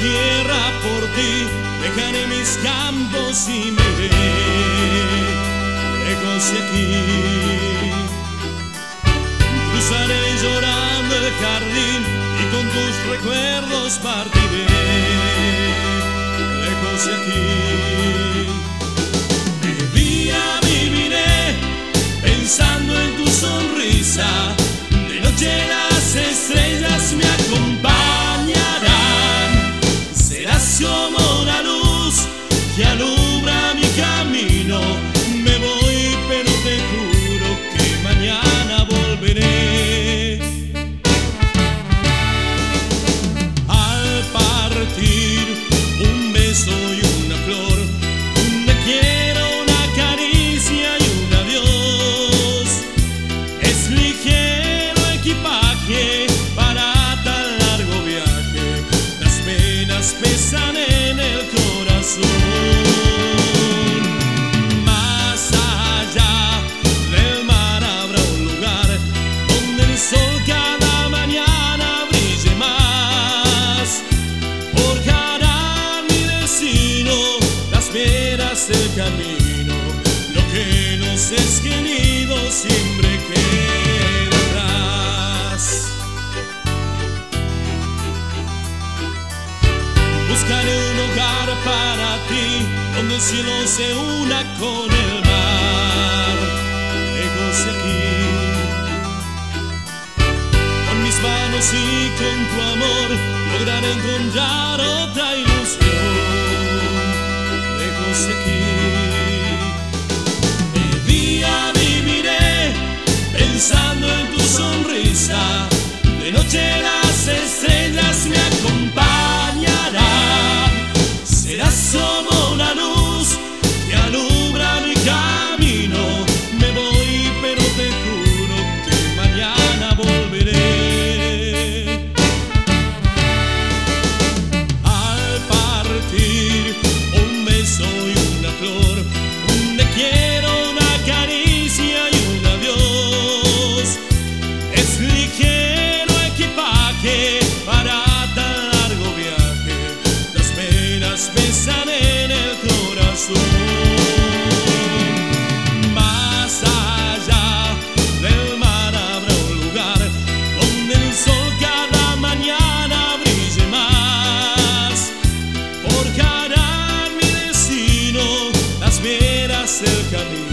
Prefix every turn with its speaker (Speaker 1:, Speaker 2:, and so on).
Speaker 1: tierra por ti, dejaré mis campos y me iré lejos de aquí. Cruzaré llorando el jardín y con tus recuerdos partiré lejos de aquí. De día viviré pensando en tu sonrisa, de noche las estrellas me acompañarán. Serás como la luz que alumbra mi camino. Me voy, pero te juro que mañana volveré. Al partir, un beso y una flor, un te quiero, una caricia y un adiós. Es ligero equipaje para tan largo viaje, las penas pesan en el corazón. Más allá del mar habrá un lugar donde el sol cada mañana brille más. Forjarán mi destino las piedras del camino. Lo que nos es querido siempre queda atrás. Buscaré un hogar para ti, donde el cielo se una con el mar, lejos de aquí. Con mis manos y con tu amor lograré encontrar otra ilusión, lejos de aquí. De día viviré pensando en tu sonrisa, de noche las estrellas me acompañarán. Serás como la luz que alumbra mi camino. Me voy, pero te juro que mañana volveré. Al partir, un beso y una flor, un te quiero, una caricia y un adiós. Es ligero equipaje para tan largo viaje, las penas pesan en el corazón. Más allá del mar habrá un lugar donde el sol cada mañana brille más. Forjarán mi destino las veras del camino.